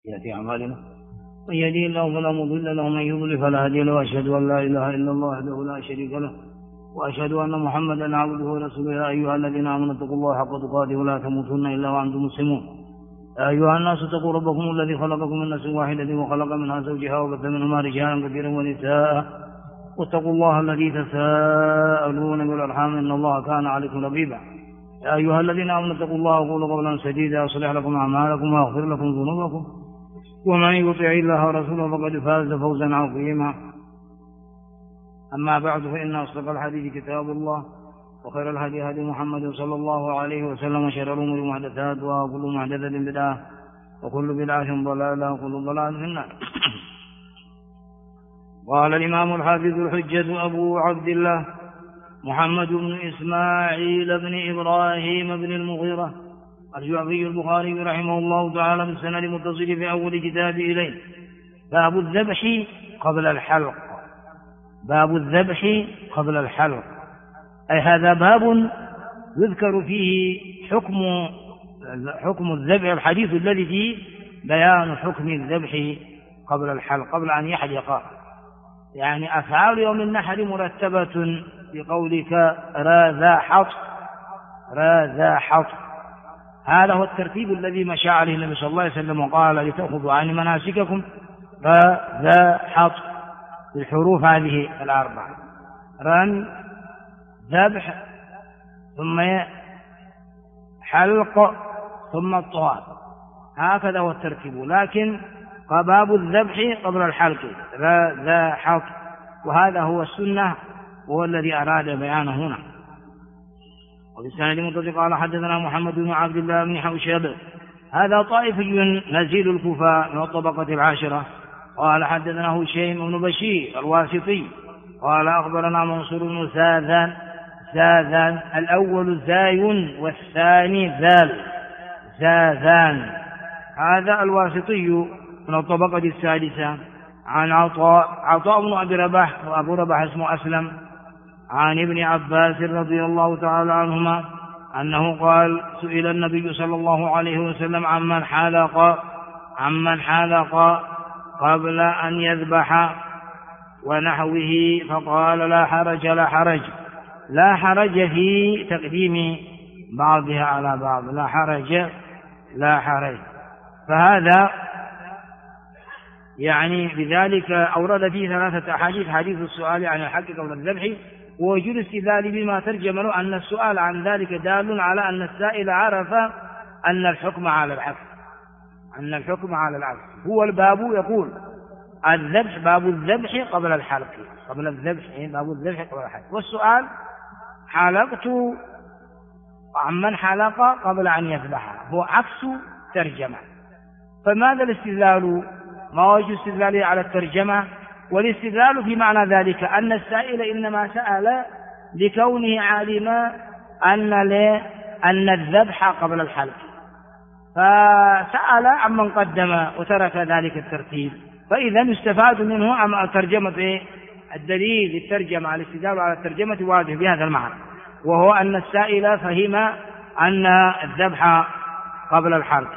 يأتي أعمالنا من يهديه الله فلا مضل له ومن يضلل فلا هادي له وأشهد أن لا إله إلا الله وحده لا شريك له وأشهد أن محمدا عبده ورسوله. يا أيها الذين آمنوا اتقوا الله حق تقاته ولا تموتن إلا وأنتم مسلمون. يا أيها الناس اتقوا ربكم الذي خلقكم من نفس واحدة وخلق منها زوجها وبث منهما رجالا كثيرا ونساء واتقوا الله الذي تساءلون بالأرحام إن الله كان عليكم رقيبا. يا أيها الذين آمنوا اتقوا الله وقولوا قولا سديدا يصلح لكم أعمالكم ويغفر لكم ذنوبكم ومن يطع الله ورسوله فقد فاز فوزا عظيما. أما بعد فإن أصدق الحديث كتاب الله وخير الهدي هدي محمد صلى الله عليه وسلم وشر الأمور محدثاتها وكل محدثة بدعة وكل بدعة ضلالة وكل ضلالة في النار. قال الإمام الحافظ الحجة أبو عبد الله محمد بن إسماعيل بن إبراهيم بن المغيرة الجعفي البخاري رحمه الله تعالى بالسند المتصل في أول كتابه إليه: باب الذبح قبل الحلق. باب الذبح قبل الحلق، أي هذا باب يذكر فيه حكم الذبح، الحديث الذي فيه بيان حكم الذبح قبل الحلق، قبل أن يحلق. يعني أفعال يوم النحر مرتبة بقولك راذا حط راذا حط، هذا هو الترتيب الذي مشى عليه النبي صلى الله عليه وسلم وقال: لتأخذوا عن مناسككم راذا حط بالحروف هذه الأربعة: رن، ذبح، ثم حلق، ثم الطواف. هكذا هو الترتيب، لكن باب الذبح قبل الحلق ذا حط، وهذا هو السنة وهو الذي أراد بيانه هنا. وفي السند المتصل قال: حدثنا محمد بن عبد الله بن حوشب، هذا طائفي نزيل الكوفة من الطبقة العاشرة. قال: حدثنا هشيم بن بشير الواسطي قال: أخبرنا منصور بن زاذان، الأول زاي والثاني زاذان، هذا الواسطي من الطبقة السادسة. عن عطاء بن أبي رباح، وأبو رباح اسمه أسلم، عن ابن عباس رضي الله تعالى عنهما أنه قال: سئل النبي صلى الله عليه وسلم عمن حلق قبل أن يذبح ونحوه، فقال: لا حرج في تقديم بعضها على بعض، لا حرج. فهذا يعني بذلك أورد فيه 3 أحاديث: حديث السؤال عن الحق قبل الذبح، ووجود استدلال بما ترجم له أن السؤال عن ذلك دال على أن السائل عرف أن الحكم على العكس. هو الباب يقول: الذبح، باب الذبح قبل الحلق، باب الذبح قبل الحلق. والسؤال: حلقت عمن حلق قبل أن يذبح، هو عكس ترجمة. فماذا الاستدلال؟ ما وجه استدلاله على الترجمة؟ والاستدلال في معنى ذلك أن السائل إنما سأل لكونه عالما أن الذبح قبل الحلق، فسأل عمن قدم وترك ذلك الترتيب. فإذا يستفاد منه ترجمة الدليل الترجمة، على الاستدلال على الترجمة واضح بهذا المعنى، وهو أن السائل فهم أن الذبح قبل الحلق.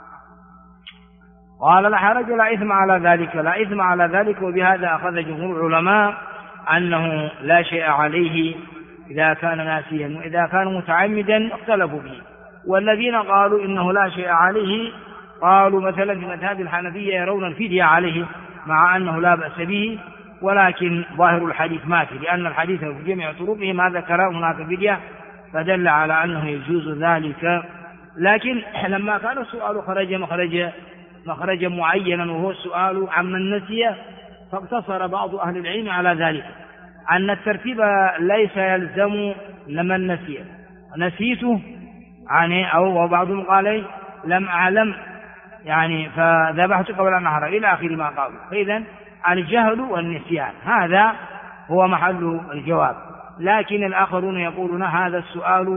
قال: لا حرج، لا إثم على ذلك. وبهذا أخذ جمهور العلماء أنه لا شيء عليه إذا كان ناسيا، وإذا كان متعمدا اختلفوا فيه. والذين قالوا إنه لا شيء عليه قالوا مثلا في مذهب الحنفية يرون الفدية عليه مع أنه لا بأس به، ولكن ظاهر الحديث ما في، لأن الحديث في جميع طرقه ما ذكر هناك فدية، فدل على أنه يجوز ذلك. لكن لما كان السؤال مخرج معينا وهو السؤال عمن نسي، فاقتصر بعض أهل العلم على ذلك، أن الترتيب ليس يلزم لمن نسيته يعني، أو بعضهم قال لم أعلم يعني فذبحت قبل أن أحرق إلى آخر ما قالوا. فإذا الجهل والنسيان هذا هو محل الجواب. لكن الآخرون يقولون هذا السؤال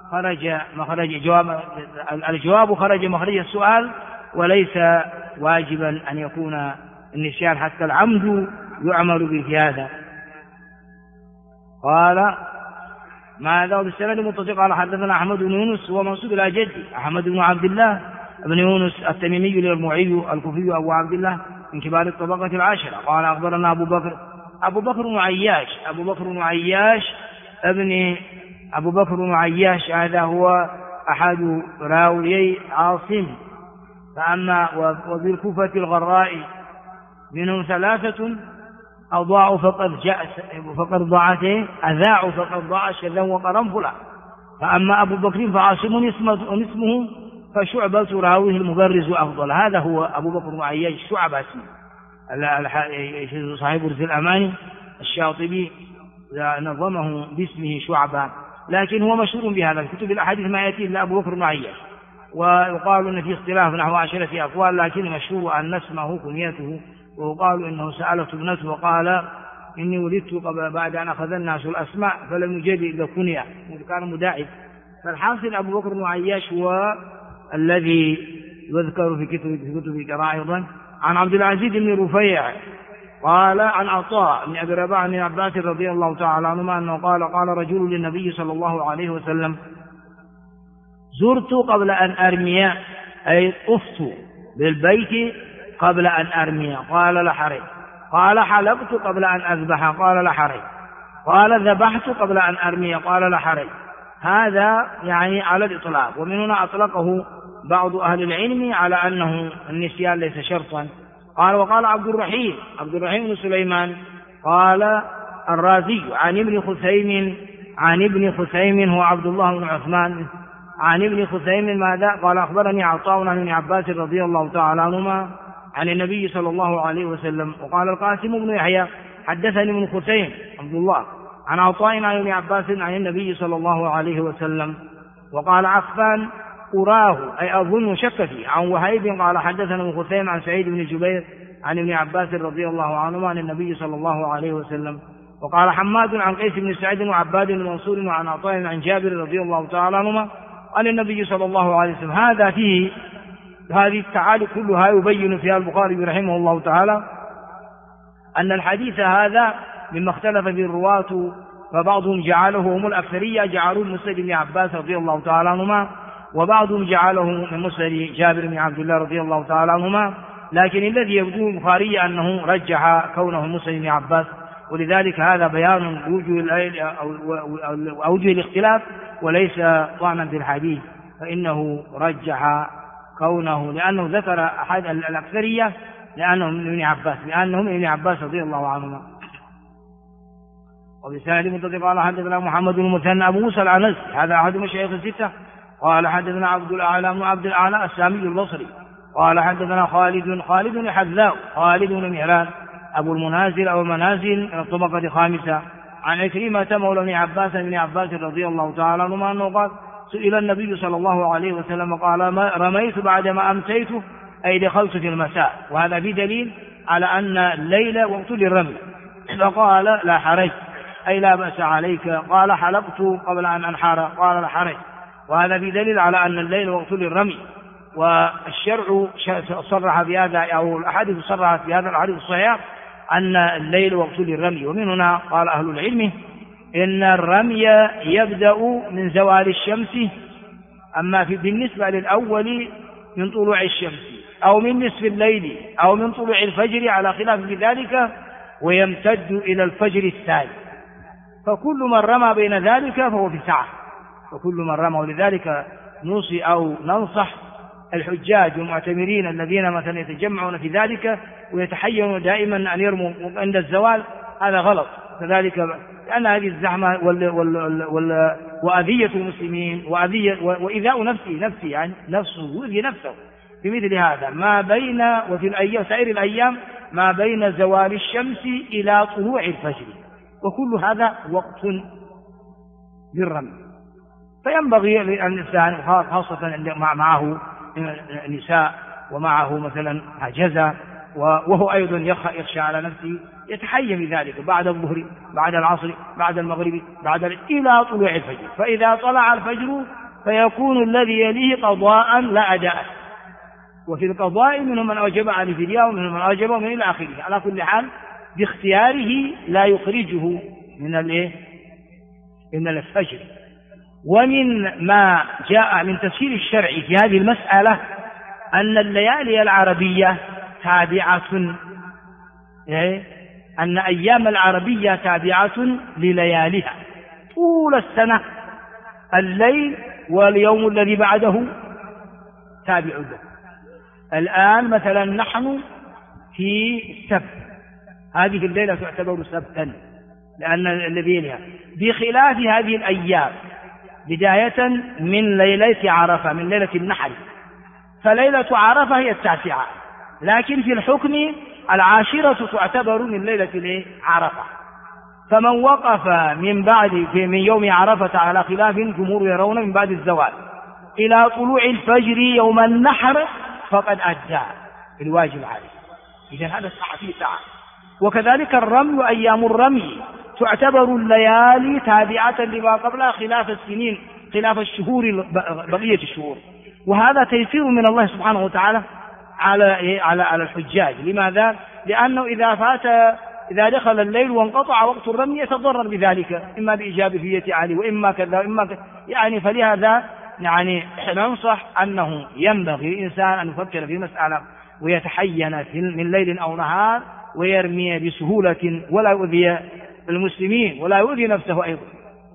الجواب خرج مخرج السؤال، وليس واجبا أن يكون النسيان، حتى العمد يعمل به في هذا. قال: ماذا؟ بالسند المتصل قال: حدثنا أحمد بن يونس ومنصوب إلى جدي أحمد بن عبد الله بن يونس التميمي اليرموعي الكوفي أبو عبد الله من كبار الطبقة العاشرة قال أخبرنا أبو بكر بن عياش هذا هو أحد راويي عاصم. فأما وبالكوفة الغراء منهم 3 أضاعوا أذاعوا فقد ضاع شذا وقرنفلا. فأما أبو بكر فعاصم اسمه فشعبة راويه المبرز أفضل. هذا هو أبو بكر بن عياش شعبة اسمه صاحب رسل الأماني الشاطبي نظمه باسمه شعبة، لكن هو مشهور بهذا في كتب الأحاديث ما يأتي إلا أبو بكر بن عياش. ويقال أن في اختلاف نحو 10 أقوال، لكن مشهور أن اسمه كنيته. ويقال إنه سألته ابنته وقال إني ولدت بعد أن أخذ الناس الأسماء فلم يجد إلا كنية، كان مداعب. فالحاصل أبو بكر بن عياش هو الذي يذكر في كتب القراء أيضا. عن عبد العزيز بن رفيع قال عن عطاء بن أبي رباح بن عباس رضي الله تعالى عنهما أنه قال رجل للنبي صلى الله عليه وسلم: زرت قبل أن أرمي، أي طفت بالبيت قبل أن أرمي، قال لا حرج. قال حلقت قبل أن أذبح، قال لا حرج. قال ذبحت قبل أن أرمي، قال لا حرج. هذا يعني على الإطلاق. ومن هنا أطلقه بعض أهل العلم على أنه النسيان ليس شرطا. وقال عبد الرحيم بن سليمان قال الرازي عن ابن خثيم هو عبد الله بن عثمان عن ابن خثيم ماذا؟ قال أخبرني عطاء عن ابن عباس رضي الله تعالى عنهما عن النبي صلى الله عليه وسلم. وقال القاسم بن يحيى حدثني ابن خثيم عبد الله عن عطاء عن ابن عباس عن النبي صلى الله عليه وسلم. وقال عفان أراه أي أظن شك فيه عن وهيب قال حدثنا ابن خثيم عن سعيد بن جبير عن ابن عباس رضي الله عنهما عن النبي صلى الله عليه وسلم. وقال حماد عن قيس بن سعيد وعباد بن منصور وعن عطاء عن جابر رضي الله تعالى عنهما عن النبي صلى الله عليه وسلم. هذا فيه هذه التعالي كلها يبين فيها البخاري رحمه الله تعالى أن الحديث هذا مما اختلف به الرواة، فبعضهم جعله هم الأكثرية جعلوه من مسند بن عباس رضي الله تعالى عنهما، وبعضهم جعله من مسند جابر بن عبد الله رضي الله تعالى عنهما. لكن الذي يبدو البخاري أنه رجح كونه مسند بن عباس، ولذلك هذا بيان أوجه الاختلاف وليس طعنا في الحديث، فإنه رجح كونه لأنه ذكر أحد الأكثرية لأنهم من ابن عباس رضي الله عنهما. وبسند متصل قال حدثنا محمد بن المثنى أبو موسى العنزي هذا أحد مشايخ الستة قال حدثنا عبد الأعلى السامي البصري قال حدثنا خالد الحذاء خالد بن مهران أبو المنازل أو المنازل من الطبقة 5 عن عكرمة مولى ابن عباس رضي الله تعالى عنهما أنه قال سئل النبي صلى الله عليه وسلم قال رميت بعدما أمسيت أي دخلت في المساء. وهذا بدليل على أن الليل وقت للرمي. فقال لا حرج أي لا بأس عليك. قال حلقت قبل أن أنحر، قال لا حرج. وهذا بدليل على أن الليل وقت للرمي. والشرع صرح بهذا أو الأحاديث صرحت بهذا الحديث الصحيح أن الليل وقت للرمي. ومن هنا قال أهل العلم إن الرمي يبدأ من زوال الشمس، أما بالنسبة للأول من طلوع الشمس أو من نصف الليل أو من طلوع الفجر على خلاف ذلك، ويمتد إلى الفجر الثاني. فكل من رمى بين ذلك فهو في سعة، وكل من رمى. ولذلك نوصي أو ننصح الحجاج والمعتمرين الذين مثلا يتجمعون في ذلك ويتحينون دائما أن يرموا عند الزوال، هذا غلط كذلك، لأن هذه الزحمة وأذية المسلمين وإيذاء نفسه يعني نفسه يؤذي نفسه في مثل هذا ما بين وفي سائر الأيام ما بين زوال الشمس إلى طلوع الفجر، وكل هذا وقت للرمي. فينبغي للإنسان خاصة معه النساء ومعه مثلا حجزة وهو أيضا يخشى على نفسه يتحيم ذلك بعد الظهر بعد العصر بعد المغرب إلى طلوع الفجر. فإذا طلع الفجر فيكون الذي يليه قضاء لا أداء. وفي القضاء منهم من أوجب عن الفدية ومنهم من أوجب من إلى آخره. على كل حال باختياره لا يخرجه من الفجر. ومن ما جاء من تفسير الشرع في هذه المسألة أن الليالي العربية تابعة، أن أيام العربية تابعة للياليها طول السنة، الليل واليوم الذي بعده تابع له. الآن مثلا نحن في السبت، هذه الليلة تعتبر سبتا لأن الذي لها، بخلاف هذه الأيام بداية من ليلة عرفة، من ليلة النحر، فليلة عرفة هي 9، لكن في الحكم 10 تعتبر من ليلة عرفة. فمن وقف من يوم عرفة على خلاف الجمهور يرون من بعد الزوال إلى طلوع الفجر يوم النحر فقد أدى الواجب عليه. إذن هذا فيه ساعة. وكذلك الرمي، أيام الرمي تعتبر الليالي تابعة لما قبلها خلاف السنين، خلاف الشهور بقية الشهور. وهذا تيسير من الله سبحانه وتعالى على الحجاج. لماذا؟ لأنه إذا دخل الليل وانقطع وقت الرمي يتضرر بذلك، إما بإجابة فية علي وإما كذا وإما كذا. يعني فلهذا ننصح أنه ينبغي للإنسان أن يفكر في مسألة ويتحين من ليل أو نهار ويرمي بسهولة ولا يؤذي المسلمين ولا يؤذي نفسه أيضا.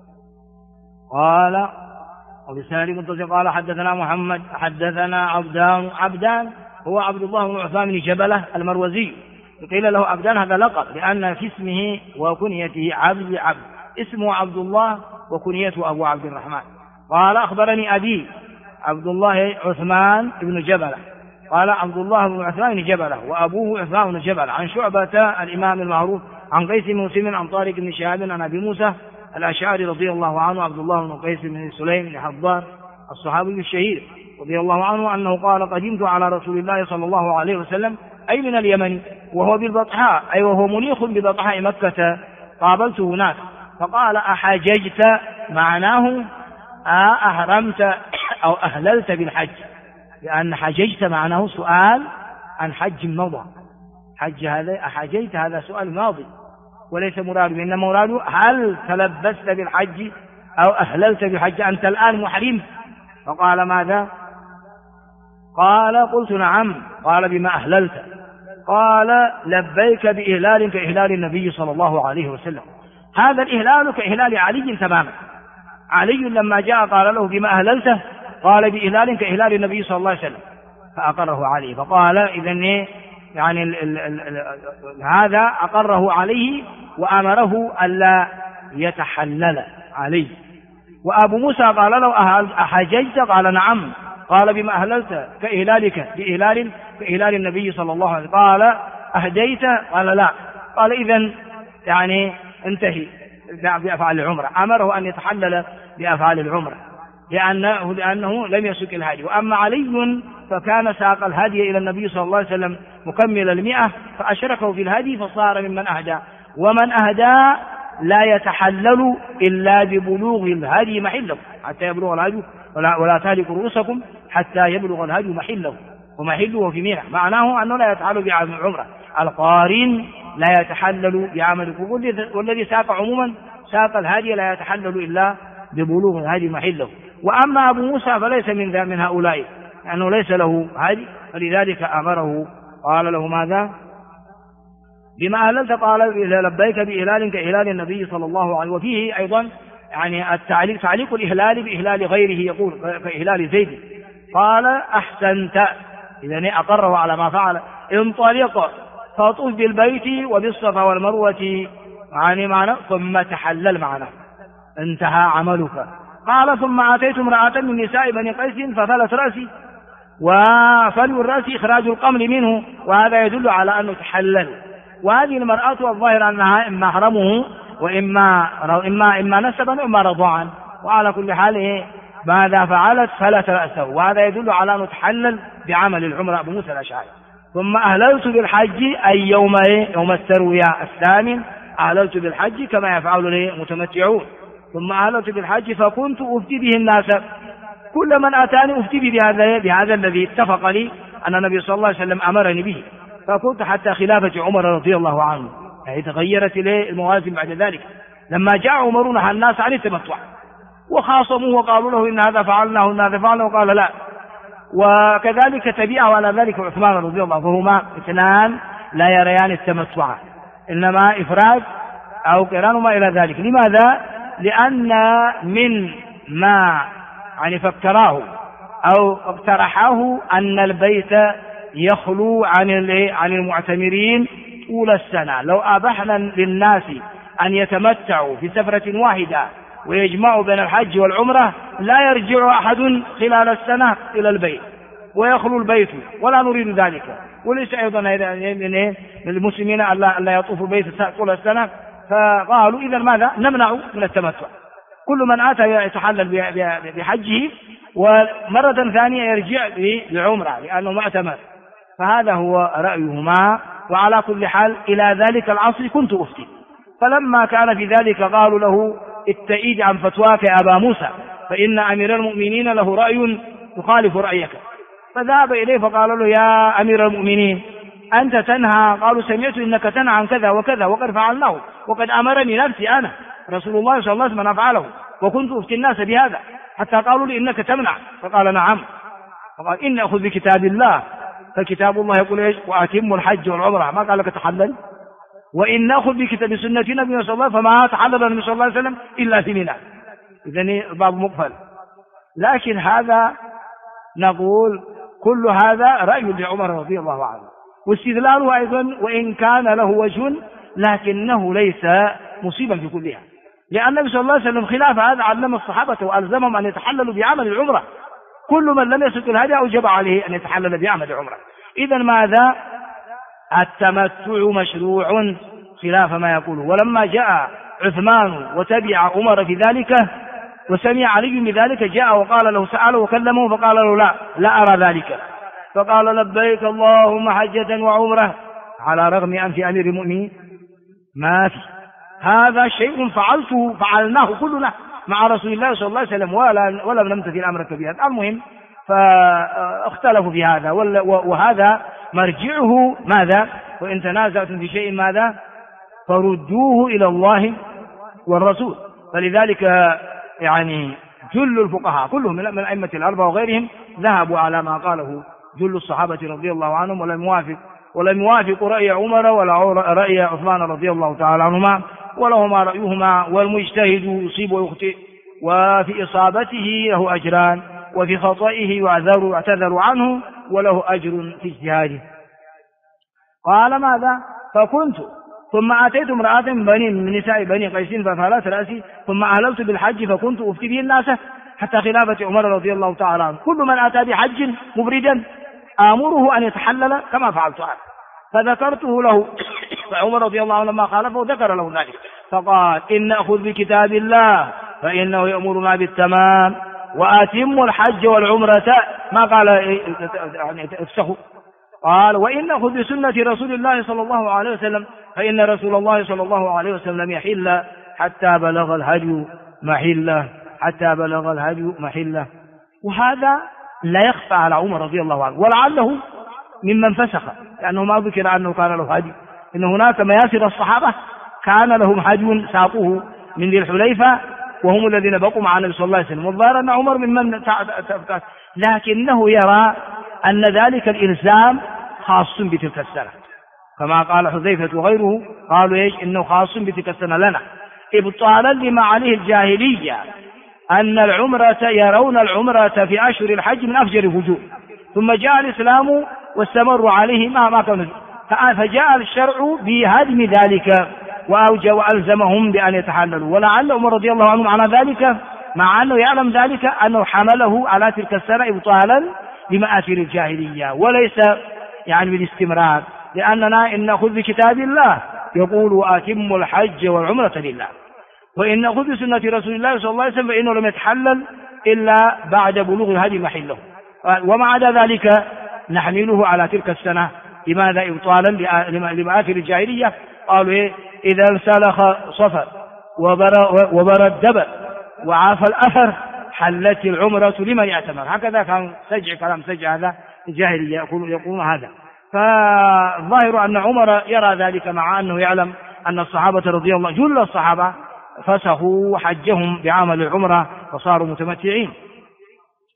قال وبسند متصل قال حدثنا محمد حدثنا عبدان هو عبد الله بن عثمان بن جبلة المروزي، قيل له عبدان هذا لقب لأن في اسمه وكنيته عبد، اسمه عبد الله وكنيته أبو عبد الرحمن. قال أخبرني أبي عبد الله عثمان بن جبلة، قال عبد الله بن عثمان بن جبلة وأبوه عثمان بن جبلة، عن شعبة الإمام المعروف عن قيس بن مسلم عن طارق بن شهاب عن أبي موسى الأشعري رضي الله عنه عبد الله بن قيس بن سليم بن حضار الصحابي الشهير رضي الله عنه أنه قال قدمت على رسول الله صلى الله عليه وسلم أي من اليمن وهو بالبطحاء، أي وهو منيخ ببطحاء مكة، قابلته هناك فقال أحججت، معناه أهرمت أو أهللت بالحج، لأن حججت معناه سؤال عن حج مضى، حج هذا أحججت هذا سؤال ماضي وليس مراد، إنما مراد هل تلبست بالحج أو أهللت بالحج، أنت الآن محرم. فقال ماذا؟ قال قلت نعم. قال بما أهللت؟ قال لبيك بإهلال كإهلال النبي صلى الله عليه وسلم. هذا الإهلال كإهلال علي تماما. علي لما جاء قال له بما أهللته؟ قال بإهلال كإهلال النبي صلى الله عليه وسلم، فأقره عليه. فقال إذن يعني هذا أقره عليه وأمره ألا يتحلل عليه. وأبو موسى قال له أحججت؟ قال نعم. قال بما أهللت؟ كإهلالك بإهلال كإهلال النبي صلى الله عليه وسلم. قال أهديت؟ قال لا. قال إذن يعني انتهي بأفعال العمرة، أمره أن يتحلل بأفعال العمرة لأنه لم يسك الهدي. وأما علي فكان ساق الهدي إلى النبي صلى الله عليه وسلم مكمل 100 فأشركه في الهدي فصار ممن أهدى، ومن أهدى لا يتحلل إلا ببلوغ الهدي محله حتى يبلغ الهدي، ولا تهلكوا رؤوسكم حتى يبلغ الهدي محله، ومحله في منى، معناه أنه لا يتحلل بعمل العمرة. القارن لا يتحلل بعمل الكفر، والذي ساق عموما ساق الهدي لا يتحلل إلا ببلوغ الهدي محله. وأما أبو موسى فليس من هؤلاء لأنه ليس له هدي، فلذلك أمره قال له ماذا؟ بما أهللت؟ قال لبيك بإهلال كإهلال النبي صلى الله عليه وسلم. وفيه أيضا يعني تعليق الإهلال بإهلال غيره، يقول كإهلال زيد. قال أحسنت، إذن أقره على ما فعل. انطلق فطوف بالبيت وبالصفا والمروة يعني معنى ثم تحلل معنى انتهى عملك. قال ثم أتيت امرأة من نساء بني قيس ففلت رأسي، وفلو الرأس إخراج القمل منه، وهذا يدل على أنه تحلل. وهذه المرأة الظاهر أنها إما حرمه وإما نسبا وإما رضاعا، وعلى كل حال ماذا فعلت؟ فلت رأسه، وهذا يدل على أنه تحلل بعمل العمرة أبو موسى الأشعري. ثم أهللت بالحج أي يوم التروية 8 أهللت بالحج كما يفعل المتمتعون. ثم أهللت بالحج فكنت أفتي به الناس، كل من أتاني أفتي بهذا الذي اتفق لي أن النبي صلى الله عليه وسلم أمرني به. فكنت حتى خلافة عمر رضي الله عنه، يعني تغيرت الموازين بعد ذلك لما جاء عمر نهى الناس عن التمتع، وخاصموه وقالوا له إن هذا فعلناه وإن هذا فعلناه، وقال لا، وكذلك تبعه على ذلك عثمان رضي الله عنه، فهما اثنان لا يريان التمتع، إنما إفراد أو قران وما إلى ذلك. لماذا؟ لأن من ما يعني فكراه أو اقترحه أن البيت يخلو عن المعتمرين طول السنة. لو أبحنا للناس أن يتمتعوا في سفرة واحدة ويجمعوا بين الحج والعمرة لا يرجع أحد خلال السنة إلى البيت ويخلو البيت، ولا نريد ذلك. وليس أيضا للمسلمين ألا يطوفوا البيت طول السنة، فقالوا إذا ماذا؟ نمنع من التمتع، كل من أتى يتحلل بحجه ومرة ثانية يرجع لعمرة لأنه معتمر. فهذا هو رأيهما. وعلى كل حال إلى ذلك العصر كنت أفتي، فلما كان في ذلك قالوا له ابتعد عن فتواك يا أبا موسى فإن أمير المؤمنين له رأي يخالف رأيك. فذهب إليه فقال له يا أمير المؤمنين أنت تنهى، قالوا سمعت إنك تنهى عن كذا وكذا وقد فعلناه وقد أمرني نفسي أنا رسول الله صلى الله عليه وسلم أن أفعله وكنت أفتي الناس بهذا، حتى قالوا لي إنك تمنع. فقال نعم. فقال إن أخذ بكتاب الله، فكتاب الله يقول إيش؟ وأتم الحج والعمرة، ما قال لك تحلل. وإن نأخذ بكتاب سنة نبينا صلى الله عليه وسلم فما تحلل النبي صلى الله عليه وسلم إلا في منى. إذن الباب مقفل. لكن هذا نقول كل هذا رأي لعمر رضي الله عنه، واستدلاله أيضا وإن كان له وجه لكنه ليس مصيبا في كلها، لأن النبي صلى الله عليه وسلم خلاف هذا علم الصحابة وألزمهم أن يتحللوا بعمل العمرة. كل من لم يسلك الهدي أوجب عليه أن يتحلل بعمل العمرة. إذا ماذا؟ التمتع مشروع خلاف ما يقوله. ولما جاء عثمان وتبع عمر في ذلك وسمع علي بذلك جاء وقال له سأله وكلمه فقال له لا أرى ذلك، فقال لبيك اللهم حجة وعمرة، على رغم أنف أمير المؤمنين ما في هذا شيء فعلناه كلنا مع رسول الله صلى الله عليه وسلم ولم نمتثل أمرك بهذا. المهم فاختلفوا في هذا، وهذا مرجعه ماذا؟ وإن تنازعتم في شيء ماذا؟ فردوه إلى الله والرسول. فلذلك يعني جل الفقهاء كلهم من أئمة الأربعة وغيرهم ذهبوا على ما قاله جل الصحابة رضي الله عنهم، ولم يوافقوا رأي عمر ولا رأي عثمان رضي الله تعالى عنهما، ولهما رأيهما. والمجتهد يصيب ويخطئ، وفي إصابته له أجران، وفي خطئه يعتذر عنه وله أجر في اجتهاده. قال ماذا؟ فكنت ثم أتيت امرأة من نساء بني قيس ففعلت رأسي ثم أهللت بالحج فكنت أفتي به الناس حتى خلافة عمر رضي الله تعالى عنه. كل من أتى بحج مبردا آمره أن يتحلل كما فعلت أنا، فذكرته له فعمر رضي الله عنه لما خالفه ذكر له ذلك فقال إن أخذ بكتاب الله فإنه يأمرنا بالتمام وأتم الحج والعمرة، ما قال يعني افسخوا. قال وإن أخذ بسنة رسول الله صلى الله عليه وسلم فإن رسول الله صلى الله عليه وسلم يحل حتى بلغ الهدي محله. وهذا لا يخفى على عمر رضي الله عنه، ولعله ممن فسخ، لأنه ما ذكر أنه كان له هدي. إن هناك مياسر الصحابة كان لهم هدي ساقوه من ذي الحليفة وهم الذين بقوا مع النبي صلى الله عليه وسلم، والظاهر أن عمر ممن لكنه يرى أن ذلك الإلزام خاص بتلك السنة، كما قال حذيفة وغيره قالوا إيش؟ إنه خاص بتلك السنة لنا إبطالا لما عليه الجاهلية أن العمرة يرون العمرة في أشهر الحج من أفجر الوجوه، ثم جاء الإسلام واستمروا عليه ما كانوا، فجاء الشرع بهدم ذلك وألزمهم بأن يتحللوا. ولعل عمر رضي الله عنه على ذلك مع أنه يعلم ذلك أنه حمله على تلك السنة إبطالا لمآثر الجاهلية وليس يعني بالاستمرار، لأننا إن نأخذ بكتاب الله يقول وأتم الحج والعمرة لله، وإن نأخذ بسنة رسول الله صلى الله عليه وسلم فإنه لم يتحلل إلا بعد بلوغ الهدي محله، وما عدا ذلك نحمله على تلك السنة. لماذا؟ إبطالا لمآثر الجاهلية. قالوا إيه؟ إذا انسلخ صفر وبرى الدبر وعاف الأثر حلت العمرة لمن يعتمر. هكذا كان كلام سجع هذا الجاهلية يقولون هذا. فالظاهر أن عمر يرى ذلك مع أنه يعلم أن الصحابة رضي الله جل الصحابة فسخوا حجهم بعمل العمرة وصاروا متمتعين.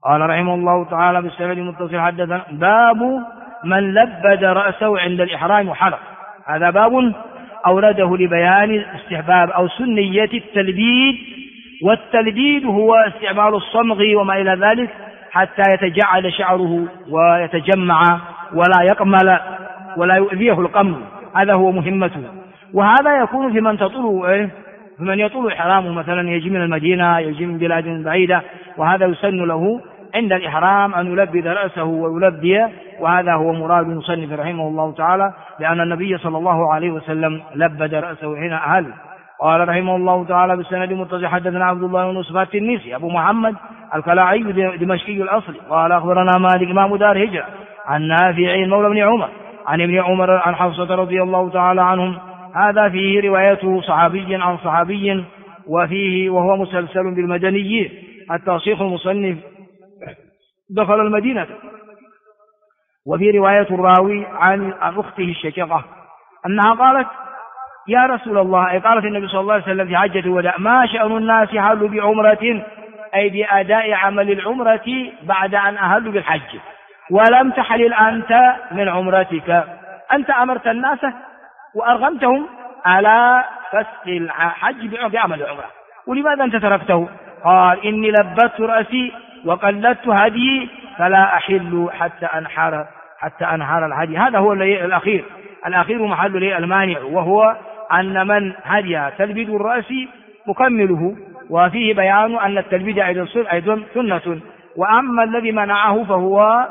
قال رحمه الله تعالى بالسند المتصل حدثنا باب من لبد رأسه عند الإحرام وحلق. هذا باب أورده لبيان استحباب أو سنية التلبيد، والتلبيد هو استعمال الصمغ وما إلى ذلك حتى يتجعل شعره ويتجمع ولا يقمل ولا يؤذيه القمل، هذا هو مهمته. وهذا يكون في من يطول إحرامه، مثلا يجي من المدينة، يجي من بلاد بعيدة، وهذا يسن له عند الإحرام أن يلبد رأسه ويلبي، وهذا هو مراد المصنف رحمه الله تعالى، لأن النبي صلى الله عليه وسلم لبد رأسه حين أهل. قال رحمه الله تعالى بالسند المتصل حدثنا عبد الله بن صفات التنيسي أبو محمد الكلاعي دمشقي الأصل قال أخبرنا مالك إمام دار هجرة عن نافع مولى بن عمر عن ابن عمر عن حفصة رضي الله تعالى عنهم. هذا فيه روايته صحابي عن صحابي، وهو مسلسل بالمدني حتى شيخ المصنف دخل المدينة. وفي رواية الراوي عن أخته الشقيقة أنها قالت يا رسول الله، قالت النبي صلى الله عليه وسلم في حجة الوداع: ما شأن الناس حلوا بعمرة، أي بأداء عمل العمرة بعد أن أهلوا بالحج، ولم تحلل أنت من عمرتك، أنت أمرت الناس وأرغمتهم على فسق الحج بعمل العمرة، ولماذا أنت تركته؟ قال: إني لبت رأسي وقلدت هدي فلا أحل حتى أنحر الهدي. هذا هو الأخير محل المانع، وهو أن من هدي تلبيد الرأس مكمله، وفيه بيان أن التلبيد أيضا سنة. وأما الذي منعه فهو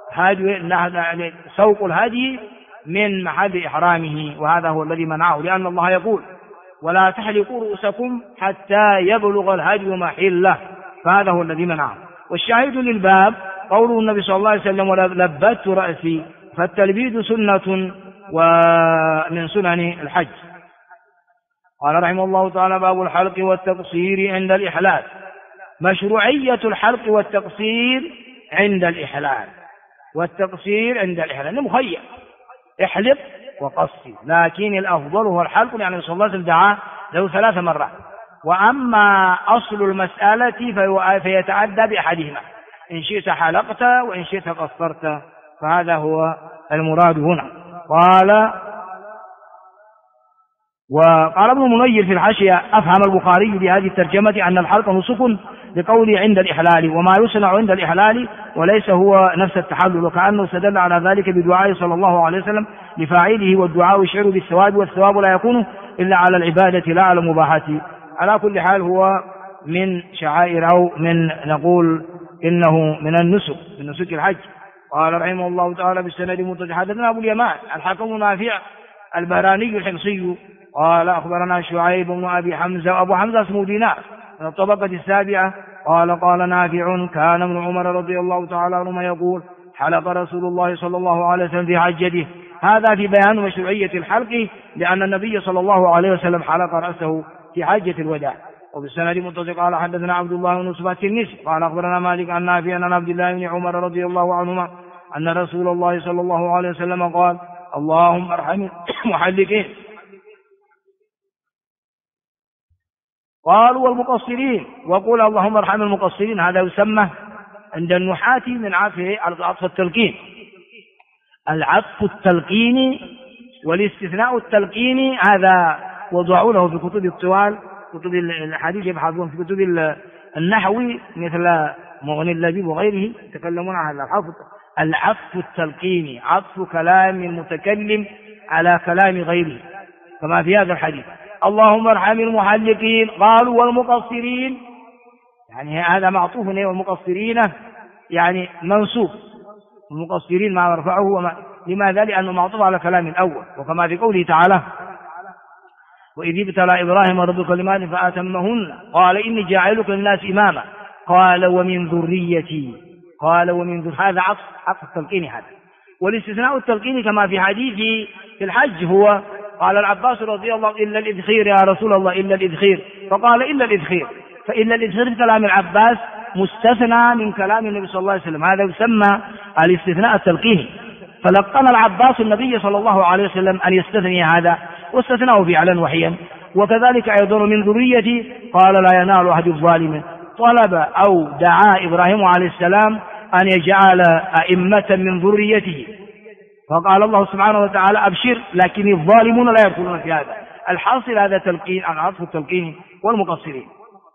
سوق الهدي من محل إحرامه، وهذا هو الذي منعه، لأن الله يقول: ولا تحلقوا رؤوسكم حتى يبلغ الهدي محله، فهذا هو الذي منعه. والشاهد للباب قوله النبي صلى الله عليه وسلم: ولبت رأسي، فالتلبيد سنة ومن سنن الحج. قال رحمه الله تعالى: باب الحلق والتقصير عند الإحلال. مشروعية الحلق والتقصير عند الإحلال. والتقصير عند الإحلال مخير، احلق وقصر، لكن الأفضل هو الحلق، لأن صلى الله عليه وسلم دعا له 3 مرات. وأما أصل المسألة فيتعدى بأحدهما، إن شئت حلقت وإن شئت قصرت، فهذا هو المراد هنا. وقال ابن منير في الحاشية: أفهم البخاري بهذه الترجمة أن الحلق نسك بقوله عند الإحلال، وما يصنع عند الإحلال وليس هو نفس التحلل، وكأنه استدل على ذلك بدعاء صلى الله عليه وسلم لفاعله، والدعاء يشعر بالثواب، والثواب لا يكون إلا على العبادة لا على المباحة. على كل حال هو من شعائر، أو من نقول إنه من النسك، من نسك الحج. قال رحمه الله تعالى بالسند المتصل حدثنا أبو اليمان الحكم نافع البهراني الحمصي قال أخبرنا شعيب بن أبي حمزة، وأبو حمزة اسمه دينار من الطبقة السابعة قال نافع: كان ابن عمر رضي الله تعالى عنهما يقول: حلق رسول الله صلى الله عليه وسلم في حجته. هذا في بيان مشروعية الحلق، لأن النبي صلى الله عليه وسلم حلق رأسه في حجة الوداع. وبالسند المتصل قال حدثنا عبد الله بن صفات التنيسي قال أخبرنا مالك عن نافع عن عبد الله بن عمر رضي الله عنهما أن رسول الله صلى الله عليه وسلم قال: اللهم ارحم المحلقين. قالوا: والمقصرين؟ وقول اللهم ارحم المقصرين. هذا يسمى عند النحاة من عطف التلقين، العطف التلقيني والاستثناء التلقيني. هذا وضعوا له في كتب الطوال، كتب الحديث يبحثون في كتب النحو مثل مغني اللبيب وغيره، يتكلمون عن العطف التلقيني، عطف كلام المتكلم على كلام غيره، كما في هذا الحديث: اللهم ارحم المحلقين. قالوا: والمقصرين؟ يعني هذا معطوف، والمقصرين يعني منصوب، المقصرين ما مرفعه لماذا؟ لأنه معطوف على كلام الأول، وكما في قوله تعالى: وإذ ابتلى إبراهيم ربك كلمات فأتمهن قال إني جاعلك للناس إماما قال ومن ذريتي. هذا عطف التلقيني هذا. والاستثناء التلقيني كما في حديث في الحج هو: قال العباس رضي الله: إلا الإذخير يا رسول الله، إلا الإذخير. فقال: إلا الإذخير. فإلا الإذخير في كلام العباس مستثنى من كلام النبي صلى الله عليه وسلم، هذا يسمى الاستثناء التلقيني. فلقن العباس النبي صلى الله عليه وسلم أن يستثني هذا، واستثناه فعلا وحيا. وكذلك أيضا من ذريتي قال: لا ينال أحد الظالمين. طلب أو دعا إبراهيم عليه السلام أن يجعل أئمة من ذريته، فقال الله سبحانه وتعالى أبشر لكن الظالمون لا يدخلون في هذا. الحاصل هذا تلقين عن عطف التلقين والمقصرين.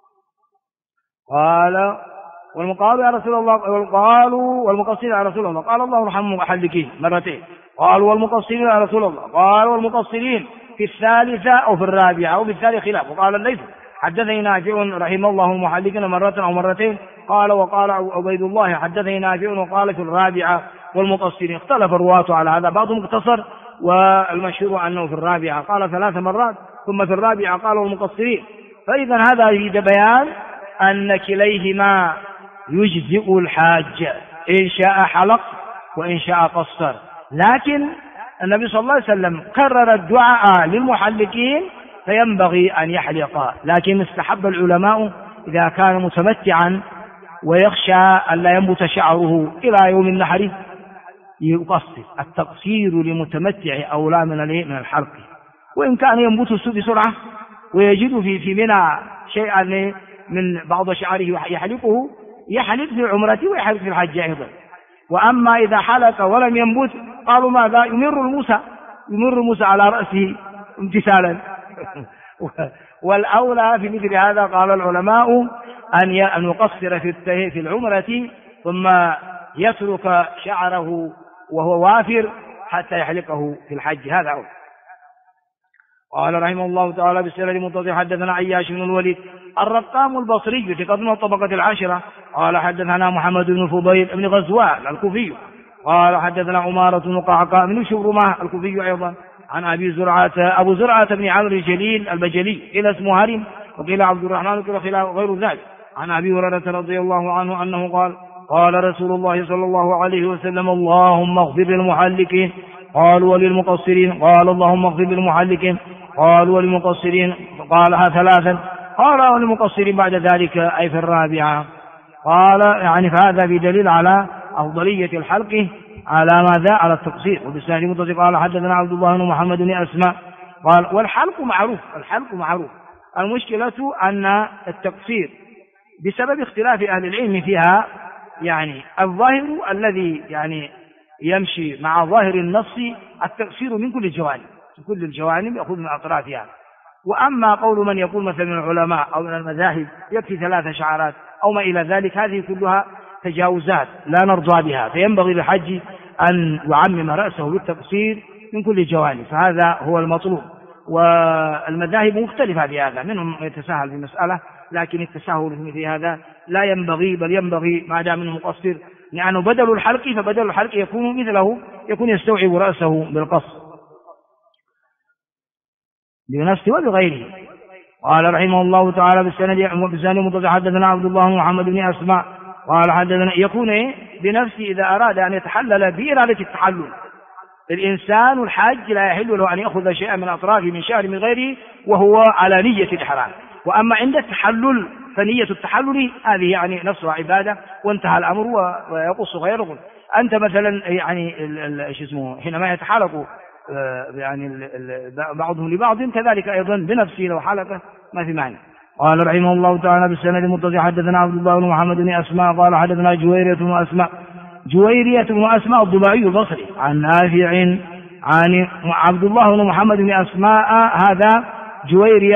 قال والمقالوا يا رسول الله، قالوا والمقصرين يا رسول الله، قال الله ارحم المحلقين مرتين، قالوا والمقصرين يا رسول الله، قالوا والمقصرين في الثالثة أو في الرابعة أو في الثالث خلاف. وقال الليث حدثني نافع رحمه الله المحلقين مرة أو مرتين، قال وقال عبيد الله حدثني نافع وقال في الرابعة والمقصرين. اختلف الرواة على هذا، بعضهم اقتصر والمشهور أنه في الرابعة قال 3 مرات، ثم في الرابعة قال والمقصرين. فإذا هذا يريد بيان أن كليهما يجزئ الحاج، إن شاء حلق وإن شاء قصر، لكن النبي صلى الله عليه وسلم كرر الدعاء للمحلقين فينبغي أن يحلق، لكن استحب العلماء إذا كان متمتعا ويخشى أن لا ينبت شعره إلى يوم النحر يقصر. التقصير لمتمتع أولى من الحلق، وإن كان ينبت بسرعة ويجد في منى شيئا من بعض شعره يحلقه، يحلق في العمرة ويحلق في الحج أيضا. وأما إذا حلق ولم ينبت قالوا ماذا؟ يمر الموسى على رأسه امتثالا. والأولى في مثل هذا قال العلماء أن يقصر في العمرة ثم يترك شعره وهو وافر حتى يحلقه في الحج. هذا أولى. قال رحمه الله تعالى بالسند المتصل حدثنا عياش بن الوليد الرقام البصري في قدم الطبقة العاشرة قال حدثنا محمد بن فضيل بن غزوان الكوفي قال حدثنا عمارة بن قعقاع بن شبرمة الكوفي أيضا عن أبو زرعة بن عمرو الجليل البجلي إلى اسمه هرم وقيل عبد الرحمن وقيل غير ذلك عن أبي هريرة رضي الله عنه أنه قال قال رسول الله صلى الله عليه وسلم اللهم اغفر للمحلقين قالوا وللمقصرين قال اللهم اغفر للمحلقين قالوا وللمقصرين قالها 3 قال وللمقصرين بعد ذلك أي في الرابعة. قال يعني فهذا بدليل على أفضلية الحلق على ماذا؟ على التقصير. وبالسند المتصل قال حدثنا عبد الله بن محمد بن أسماء قال والحلق معروف المشكلة أن التقصير بسبب اختلاف أهل العلم فيها، يعني الظاهر الذي يعني يمشي مع ظاهر النص التقصير من كل الجوانب يأخذ من أطرافها. وأما قول من يقول مثلا من العلماء أو من المذاهب يكفي 3 شعرات أو ما إلى ذلك، هذه كلها تجاوزات لا نرضى بها، فينبغي للحج أن يعمم رأسه بالتقصير من كل الجوانب، فهذا هو المطلوب. والمذاهب مختلفة في هذا، منهم يتساهل في مسألة، لكن التساهل في مثل هذا لا ينبغي، بل ينبغي ما دام منه مقصر لأنه بدل الحلق، فبدل الحلق يكون مثله، يكون يستوعب رأسه بالقصر بنفسه وبغيره. قال رحمه الله تعالى بالسند المتصل حدثنا عبد الله بن محمد بن أسماء قال حدثنا يكون بنفسه إذا أراد أن يتحلل بإرادة التحلل. الإنسان الحاج لا يحل له أن يأخذ شيئا من أطرافه من شعر من غيره وهو على نية الإحرام، وأما عند التحلل فنية التحلل هذه يعني نفسها عبادة وانتهى الأمر ويقص غيره. أنت مثلا يعني حينما يتحلق يعني بعضهم لبعض كذلك أيضا بنفسه لو حلقه ما في معنى. قال رحمه الله تعالى بالسند المتصل حدثنا عبد الله بن محمد بن أسماء قال حدثنا جويرية بن أسماء الضباعي البصري عن نافع عن عبد الله بن محمد بن أسماء. هذا جويرية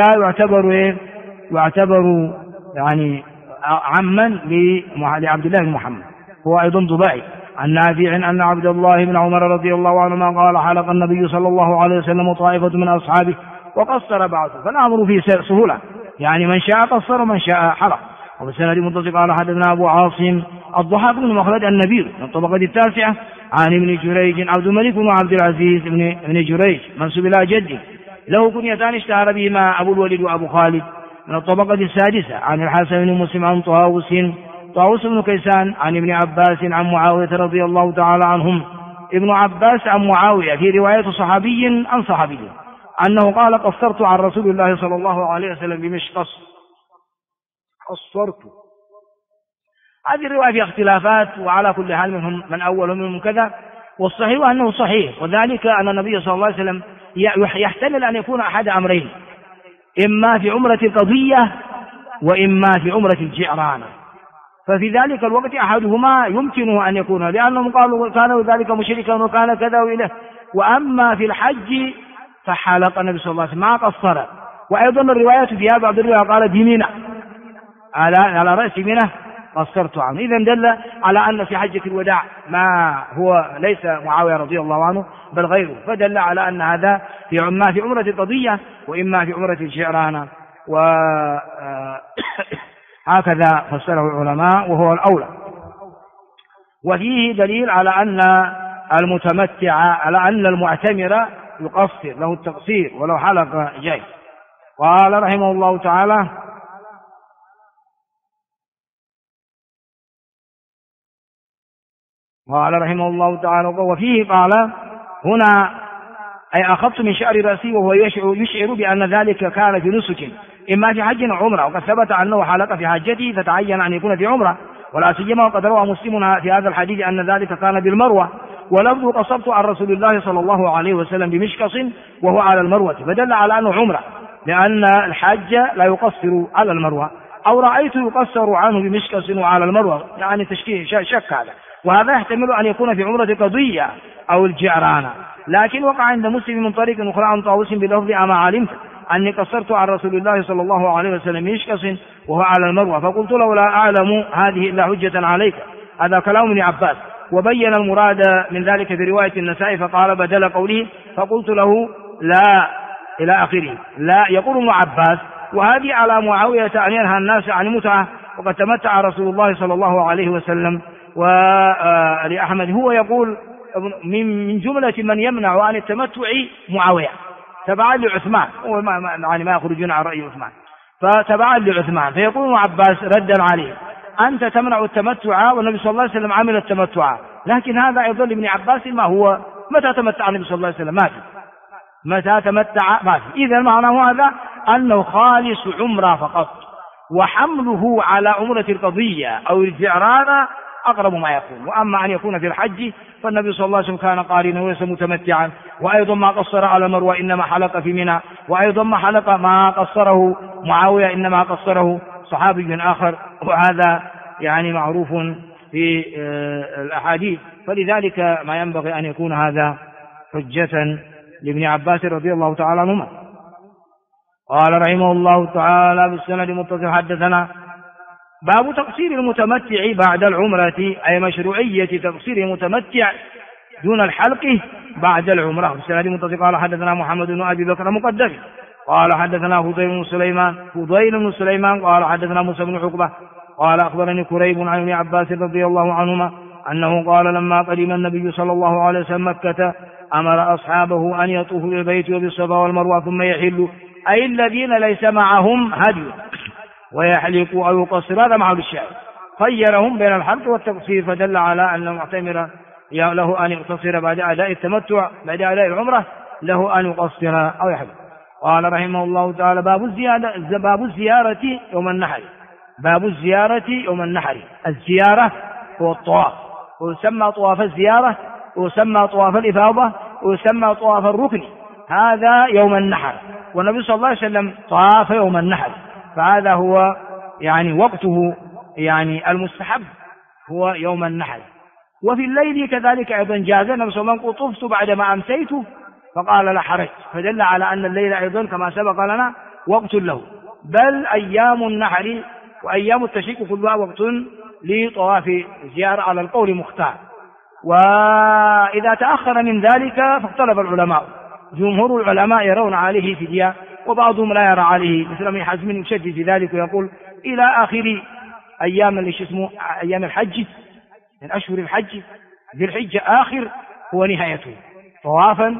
يعتبر يعني عما لعبد الله بن محمد، هو أيضا ضباعي عن نافع أن عبد الله بن عمر رضي الله عنهما قال حلق النبي صلى الله عليه وسلم طائفة من أصحابه وقصر بعضه، فالأمر فيه سهولة، يعني من شاء قصر ومن شاء حلق. وبالسند المتصل قال حدثنا أبو عاصم الضحاك بن مخلد النبيل من الطبقة 9 عن ابن جريج عبد الملك بن عبد العزيز بن جريج منسوب إلى جده له كنيتان اشتهر بهما أبو الوليد وأبو خالد من الطبقة 6 عن الحسن بن مسلم عن طاووس بن كيسان عن ابن عباس عن معاوية رضي الله تعالى عنهم. ابن عباس عن معاوية في رواية صحابي عن صحابي أنه قال قصرت عن رسول الله صلى الله عليه وسلم بمشقص. قصرت. هذه الرواية فيها اختلافات، وعلى كل حال منهم من أول ومنهم كذا، والصحيح أنه صحيح، وذلك أن النبي صلى الله عليه وسلم يحتمل أن يكون أحد أمرين: إما في عمرة القضية وإما في عمرة الجعرانة. ففي ذلك الوقت أحدهما يمكنه أن يكون، لأنهم قالوا كان ذلك مشركا وكان كذا وإله. وأما في الحج فحلق النبي صلى الله عليه وسلم ما قصر. وأيضا الروايات فيها بعض الروايات قال بمنى على رأس منى قصرت عنه. إذن دل على أن في حجة الوداع ما هو ليس معاوية رضي الله عنه بل غيره، فدل على أن هذا إما في عمرة القضية وإما في عمرة الجعرانة، وهكذا فسره العلماء وهو الأولى. وفيه دليل على أن المعتمر يقصر، له التقصير ولو حلق جاي. قال رحمه الله تعالى: وفيه قال هنا: أي أخذت من شعر رأسي، وهو يشعر بأن ذلك كان في نسك إما في حج أو عمرة، وقد ثبت أنه حلق في حجته فتعين أن يكون في عمرة، ولا سيما وقد روى مسلم في هذا الحديث أن ذلك كان بالمروة، ولفظ قصرت عن رسول الله صلى الله عليه وسلم بمشقص وهو على المروة، فدل على أنه عمرة، لأن الحج لا يقصر على المروة. أو رأيت يقصر عنه بمشقص وعلى المروة، يعني تشكيك شك هذا، وهذا يحتمل أن يكون في عمرة قضية أو الجعرانة. لكن وقع عند مسلم من طريق أخرى عن طاووس بلفظ: أما علمت أني قصرت عن رسول الله صلى الله عليه وسلم بمشقص وهو على المروة، فقلت له: لا أعلم هذه إلا حجة عليك. هذا كلام ابن عباس، وبين المراد من ذلك في رواية النسائي فقال بدل قوله: فقلت له لا إلى آخره. لا يقول ابن عباس: وهذه على معاوية أن ينهى الناس عن المتعة، وقد تمتع رسول الله صلى الله عليه وسلم. ولأحمد هو يقول من جملة من يمنع عن التمتع معاوية تبعا لعثمان، يعني ما يخرجون عن رأي عثمان، فتبعا لعثمان. فيقول ابن عباس ردا عليه: أنت تمنع التمتع والنبي صلى الله عليه وسلم عمل التمتع. لكن هذا يظل ابن عباس ما هو متى تمتع النبي صلى الله عليه وسلم؟ ما في متى تمتع ما في. إذا معناه هذا أنه خالص عمرة فقط، وحمله على عمرة القضية أو الجعرانة أقرب ما يكون. وأما أن يكون في الحج فالنبي صلى الله عليه وسلم كان قارنا وليس متمتعا، وأيضا ما قصر على مروة إنما حلق في منى، وأيضا ما قصره معاوية إنما قصره صحابي آخر، وهذا يعني معروف في الأحاديث. فلذلك ما ينبغي أن يكون هذا حجة لابن عباس رضي الله تعالى عنهما. قال رحمه الله تعالى بالسند المتصل: حدثنا باب تقصير المتمتع بعد العمرة، أي مشروعية تقصير المتمتع دون الحلق بعد العمرة. بالسند المتصل قال حدثنا محمد بن أبي بكر مقدم قال حدثنا فضيل بن سليمان قال حدثنا موسى بن عقبة قال أخبرني كريب عن ابن عباس رضي الله عنهما أنه قال: لما قدم النبي صلى الله عليه وسلم مكة أمر أصحابه أن يطوفوا بالبيت وبالصفا والمروة ثم يحلوا، أي الذين ليس معهم هدي، ويحلقوا أو يقصروا. هذا محل الشاهد. خيرهم بين الحلق والتقصير، فدل على أن المعتمر له أن يقتصر بعد أداء التمتع، بعد أداء العمرة له أن يقصر أو يحلق. قال رحمه الله تعالى: باب الزيارة يوم النحر. باب الزيارة يوم النحر. الزيارة هو الطواف، ويسمى طواف الزيارة، ويسمى طواف الإفاضة، ويسمى طواف الركن. هذا يوم النحر، والنبي صلى الله عليه وسلم طاف يوم النحر، فهذا هو يعني وقته يعني المستحب هو يوم النحر. وفي الليل كذلك أيضا جاز. النبي صلى الله عليه وسلم: طفت بعدما أمسيت، فقال: لا حرج. فدل على أن الليل أيضا كما سبق لنا وقت له، بل أيام النحر وأيام التشريق كلها وقت لطواف الزيارة على القول مختار. وإذا تأخر من ذلك فاختلف العلماء، جمهور العلماء يرون عليه فدية، وبعضهم لا يرى عليه، مثل ابن حزم يشدد في ذلك ويقول إلى آخر أيام أيام الحج من أشهر الحج، ذي الحجة آخر هو نهايته طوافا،